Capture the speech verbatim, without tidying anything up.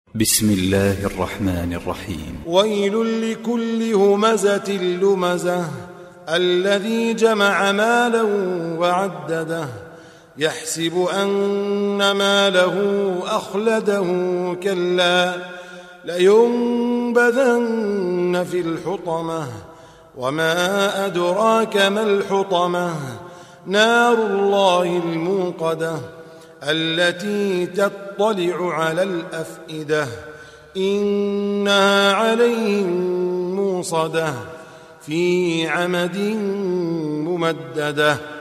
بسم الله الرحمن الرحيم. ويل لكل همزة لمزة الذي جمع مالا وعدده يحسب أن ماله أخلده كلا لينبذن في الحطمة وما أدراك ما الحطمة نار الله الموقدة التي تطلع على الأفئدة إنها عليهم موصدة في عمد ممددة.